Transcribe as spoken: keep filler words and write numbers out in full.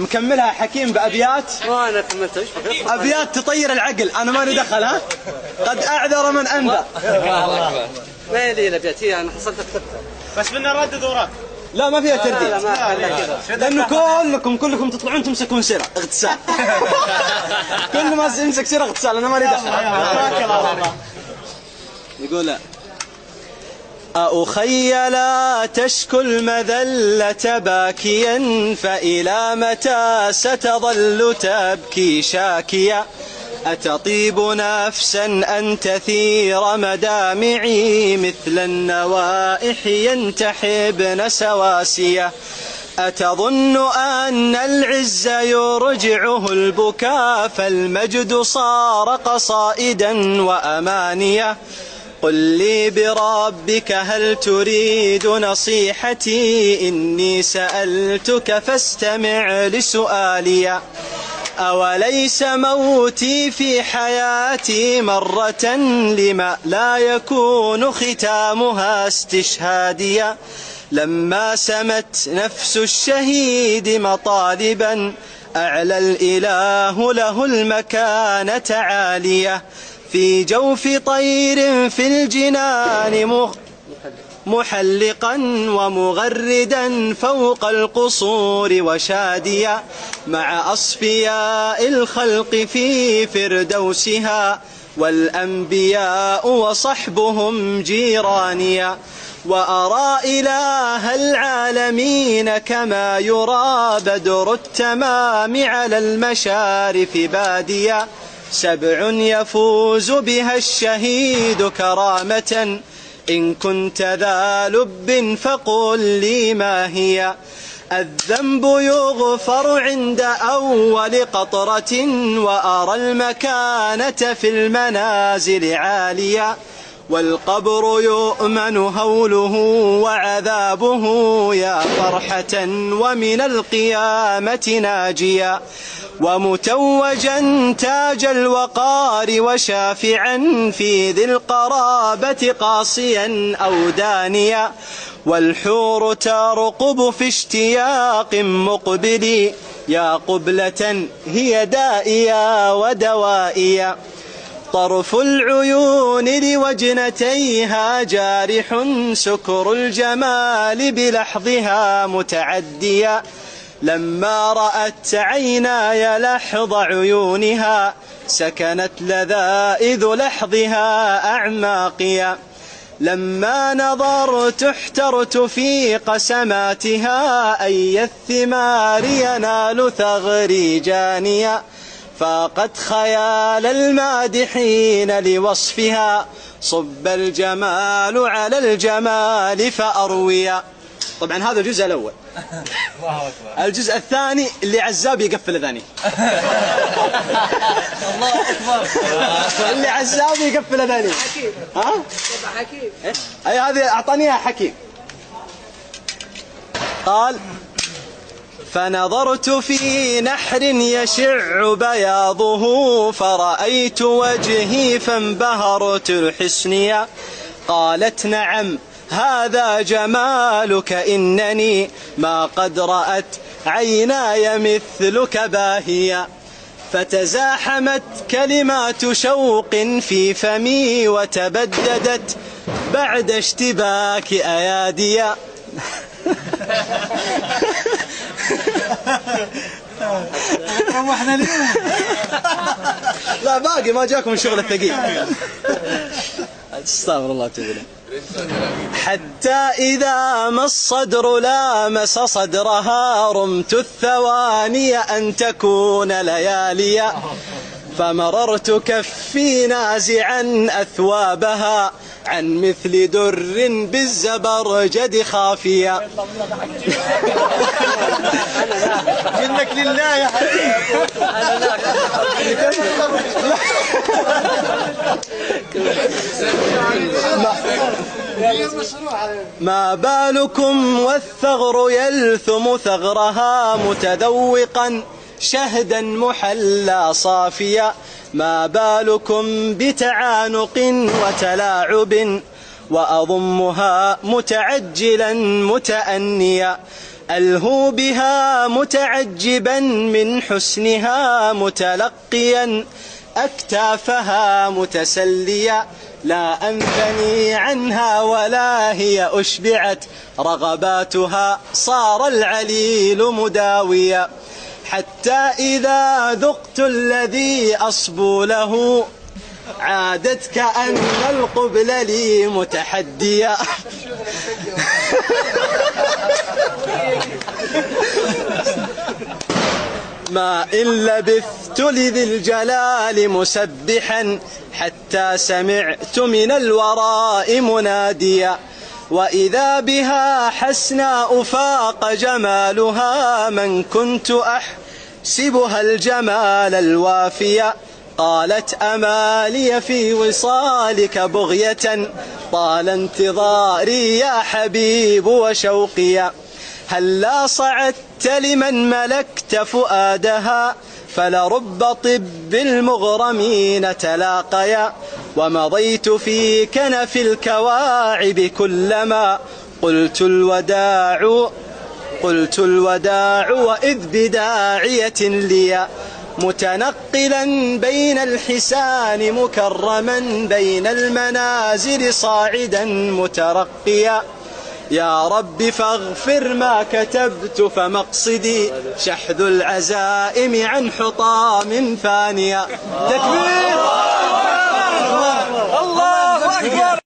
مكملها حكيم بأبيات. ما أنا كملت. أبيات تطير العقل، أنا ماني دخل. ها قد أعذر من أنذر. ما لي الأبيات، هي أنا حصلت كتبتها بس بدنا نردد وراك. لا ما فيها ترديد. لا ما لأنه كلكم كلكم تطلعون تمسكون سيرة اغتسال. كل ما يمسك سيرة اغتسال، أنا ماني دخل. يقول أخي لا تشكو المذلة باكيا، فإلى متى ستظل تبكي شاكيا؟ أتطيب نفسا أن تثير مدامعي، مثل النوائح ينتحبن سواسية؟ أتظن أن العز يرجعه البكاء، فالمجد صار قصائدا وأمانية؟ قل لي بربك هل تريد نصيحتي، إني سألتك فاستمع لسؤالي. أوليس موتي في حياتي مرة، لما لا يكون ختامها استشهاديا؟ لما سمت نفس الشهيد مطالبا، أعلى الإله له المكانة عالية. في جوف طير في الجنان محلقا، ومغردا فوق القصور وشاديا، مع أصفياء الخلق في فردوسها، والأنبياء وصحبهم جيرانيا. وأرى إله العالمين كما يرى بدر التمام على المشارف باديا. سبع يفوز بها الشهيد كرامة، إن كنت ذا لب فقل لي ما هي؟ الذنب يغفر عند أول قطرة، وأرى المكانة في المنازل عالية. والقبر يؤمن هوله وعذابه، يا فرحة ومن القيامة ناجيا. ومتوجا تاج الوقار، وشافعا في ذي القرابة قاصيا أو دانيا. والحور ترقب في اشتياق مقبلي، يا قبلة هي دائيا ودوائيا. طرف العيون لوجنتيها جارح، سكر الجمال بلحظها متعديا. لما رأت عيناي لحظ عيونها، سكنت لذائذ لحظها أعماقيا. لما نظرت احترت في قسماتها، أي الثمار ينال ثغري جانيا. فاقت خيال المادحين لوصفها، صب الجمال على الجمال فأرويا. طبعا هذا الجزء الأول. الجزء الثاني اللي عزاب يقفل أذاني. الله أكبر. اللي عزاب يقفل أذاني. حكيم. ها؟ حكيم. أي هذه أعطانيها حكيم. قال فنظرت في نحر يشع بياضه، فرأيت وجهي فانبهرت الحسنيا. قالت نعم هذا جمالك، إنني ما قد رأت عيناي مثلك باهيا. فتزاحمت كلمات شوق في فمي، وتبددت بعد اشتباك أياديا. روحنا اليوم. لا باقي ما جاكم الشغل الثقيل. استغفر الله تعالى. حتى إذا ما الصدر لامس صدرها، رمت الثواني أن تكون لياليا. فمررت كفي نازعا أثوابها، عن مثل در بالزبرجد خافيا. منك لله يا حبيبي. ما بالكم والثغر يلثم ثغرها، متذوقا شهدا محلى صافيا. ما بالكم بتعانق وتلاعب، وأضمها متعجلا متأنيا. ألهو بها متعجبا من حسنها متلقيا أكتافها متسليا لا أنثني عنها ولا هي أشبعت رغباتها صار العليل مداويا حتى إذا ذقت الذي أصبو له عادت كأن القبل لي متحديا ما إن لبثت لذي الجلال مسبحا حتى سمعت من الوراء مناديا وإذا بها حسناء فاق جمالها من كنت أحسبها الجمال الوافيا قالت أمالي في وصالك بغية طال انتظاري يا حبيب وشوقيا هلا صعدت لمن ملكت فؤادها فلرب طب المغرمين تلاقيا ومضيت في كنف الكواعب كلما قلت الوداع قلت الوداع وإذ بداعية لي متنقلا بين الحسان مكرما بين المنازل صاعدا مترقيا يا رب فاغفر ما كتبت فمقصدي شحذ العزائم عن حطام فانيا. تكبير الله أكبر.